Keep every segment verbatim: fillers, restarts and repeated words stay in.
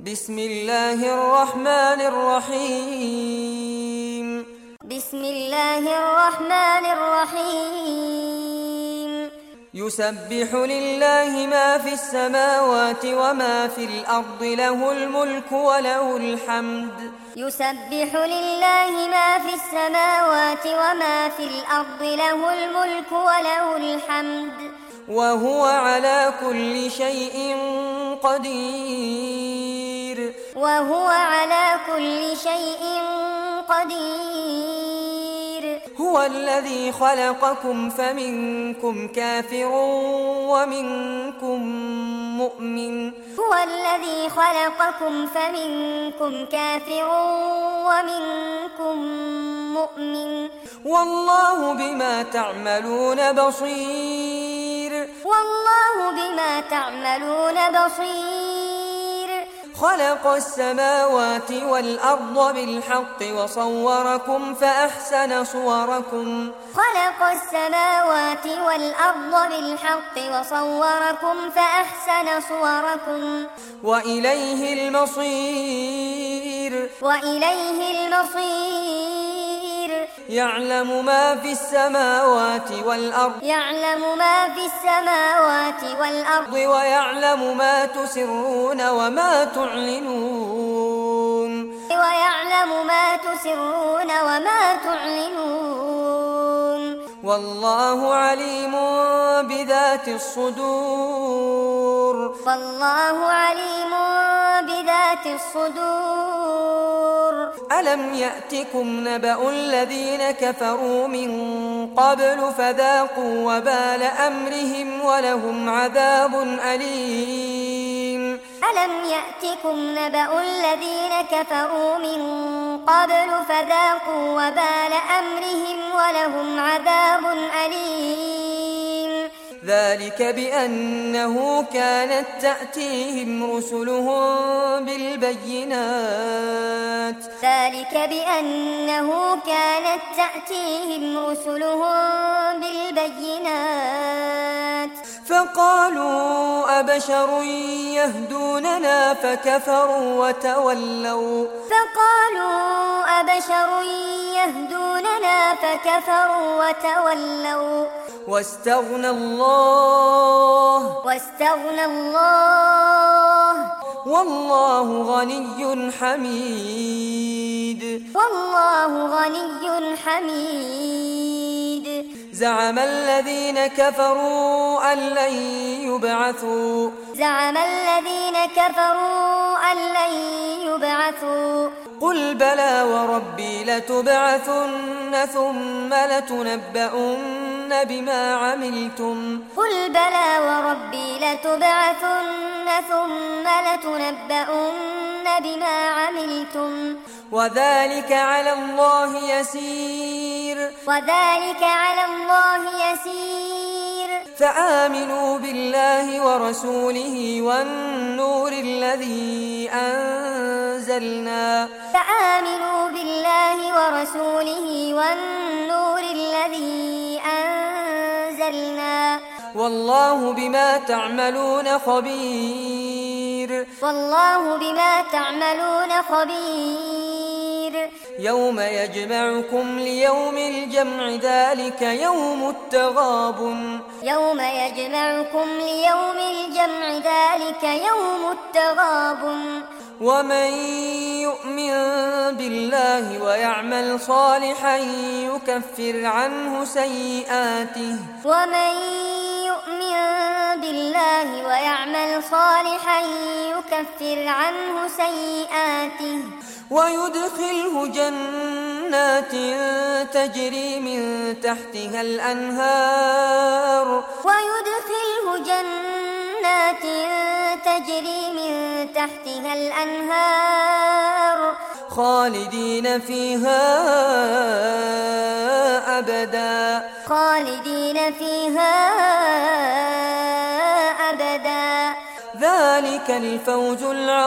بسم الله الرحمن الرحيم بسم الله الرحمن الرحيم يسبح لله ما في السماوات وما في الأرض له الملك وله الحمد يسبح لله ما في السماوات وما في الأرض له الملك وله الحمد وهو على كل شيء قدير وهو على كل شيء قدير هو الذي خلقكم فمنكم كافر ومنكم مؤمن هو الذي خلقكم فمنكم كافر ومنكم مؤمن والله بما تعملون بصير والله بما تعملون بصير خلق السماوات والأرض بالحق وصوركم فأحسن صوركم خلق السماوات والأرض بالحق وصوركم فأحسن صوركم وإليه المصير وإليه المصير يعلم ما في السماوات والأرض يعلم ما في السماوات والأرض ويعلم ما تسرون وما تعلنون ويعلم ما تسرون وما تعلنون والله عليم بذات الصدور والله عليم بذات الصدور ألم يأتكم نبأ الذين كفروا من قبل فذاقوا وبال أمرهم ولهم عذاب أليم ألم يأتكم نبأ الذين كفروا من قبل فذاقوا وبال أمرهم ولهم عذاب أليم ذلك بأنه كانت تأتيهم رسلهم بالبينات ذلك بأنه كانت تأتيهم رسلهم بالبينات فقالوا أبشر يهدوننا فكفروا وتولوا فقالوا أبشر يهدوننا فكفروا وتولوا واستغنى الله واستغنى الله والله غني حميد والله غني حميد زعم الذين كفروا أن لن يبعثوا زعم الذين كفروا أن لن يبعثوا قل بلى وربي لتبعثن ثم لتنبؤن بما عملتم قل بلى وربي لتبعثن ثم لتنبؤن بما عملتم وذلك على الله يسير وذلك على الله يسير فآمنوا بالله ورسوله والنور الذي أنزلنا فآمنوا بالله ورسوله والنور الذي أنزلنا والله بما تعملون خبير والله بما تعملون خبير يوم يجمعكم ليوم الجمع ذلك يوم التغابن يوم يجمعكم ليوم الجمع ذلك يوم التغابن ومن يؤمن بالله ويعمل صالحا يكفر عنه سيئاته ومن يؤمن بالله ويعمل صالحا يكفر عنه سيئاته ويدخله جنات تجري من تحتها الأنهار ويدخله جنات تجري من تحتها الأنهار خالدين فيها أبدا خالدين فيها أبدا ذلك الفوز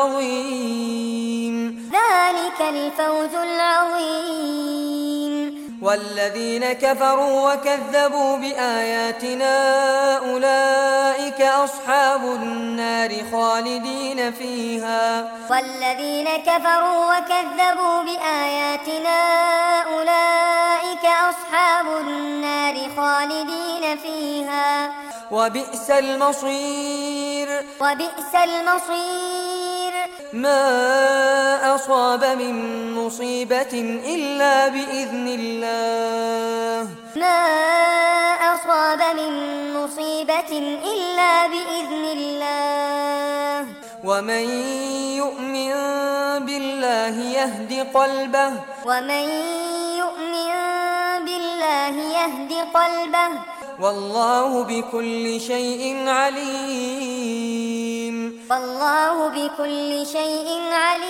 العظيم ذلك الفوز العظيم والذين كفروا وكذبوا بآياتنا أولئك أصحاب النار خالدين فيها والذين كفروا وكذبوا بآياتنا أولئك أصحاب النار خالدين فيها وبئس المصير وبئس المصير ما أصاب من مصيبة إلا بإذن الله ما أصاب من مصيبة إلا بإذن الله ومن يؤمن بالله يهد قلبه ومن يؤمن بالله يهد قلبه والله بكل شيء عليم والله بكل شيء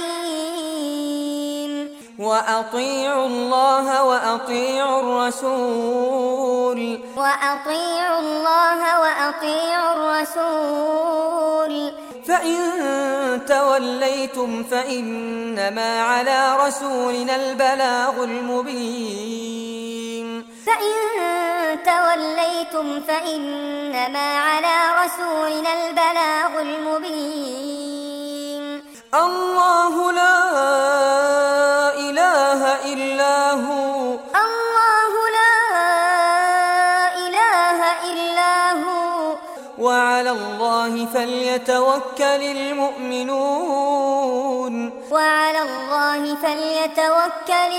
عليم وأطيعوا الله وأطيعوا الرسول وأطيعوا الله وأطيعوا الرسول فإن توليتم فإنما على رسولنا البلاغ المبين فإن توليتم فإنما على رسولنا البلاغ المبين الله لا إله إلا هو الله لا إله إلا هو وعلى الله فليتوكل المؤمنون وعلى الله فليتوكل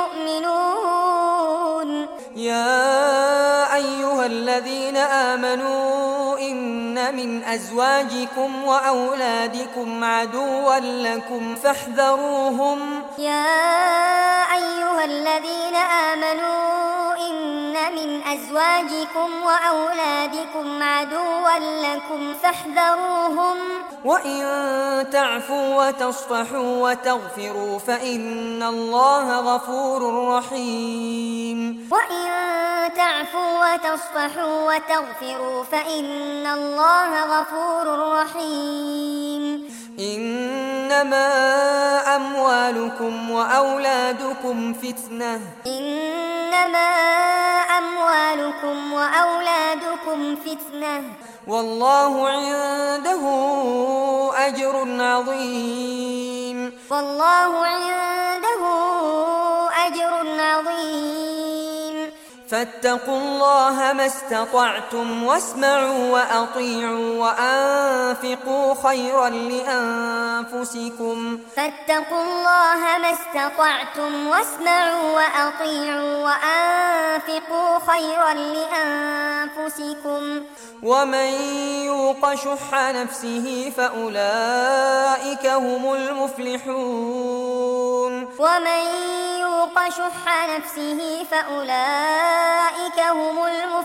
المؤمنون يا أيها الذين آمنوا إن من أزواجكم وأولادكم عدوا لكم فاحذروهم يا أيها الذين آمنوا إن من أزواجكم وأولادكم عدوا لكم فاحذروهم وإن تعفوا وتصفحوا وتغفروا فإن الله غفور رحيم وإن تعفوا وتصفحوا وتغفروا فإن الله غفور رحيم إنما أموالكم وأولادكم فتنة إنما أموالكم وأولادكم فتنة والله عنده أجر عظيم والله عنده أجر عظيم فاتقوا الله ما استطعتم واسمعوا وأطيعوا وأنفقوا خيرا لأنفسكم فاتقوا الله ما استطعتم واسمعوا وأطيعوا وأنفقوا خيرا لأنفسكم ومن يوق شح نفسه فأولئك هم المفلحون ومن يوق شح نفسه فأولئك هم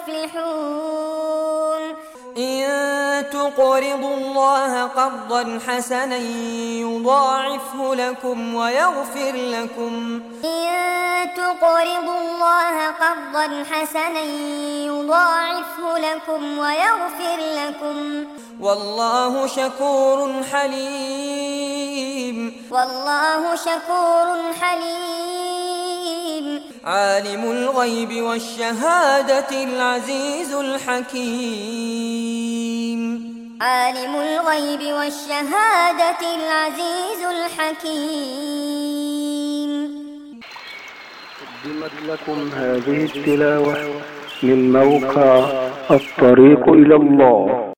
المفلحون إن تقرضوا الله قرضا حسنا يضاعفه لكم ويغفر لكم إن تقرضوا الله قرضا حسنا يضاعفه لكم ويغفر لكم والله شكور حليم والله شكور حليم عالم الغيب والشهادة العزيز الحكيم عالم الغيب والشهادة العزيز الحكيم. قدمت لكم هذه التلاوة من موقع الطريق إلى الله.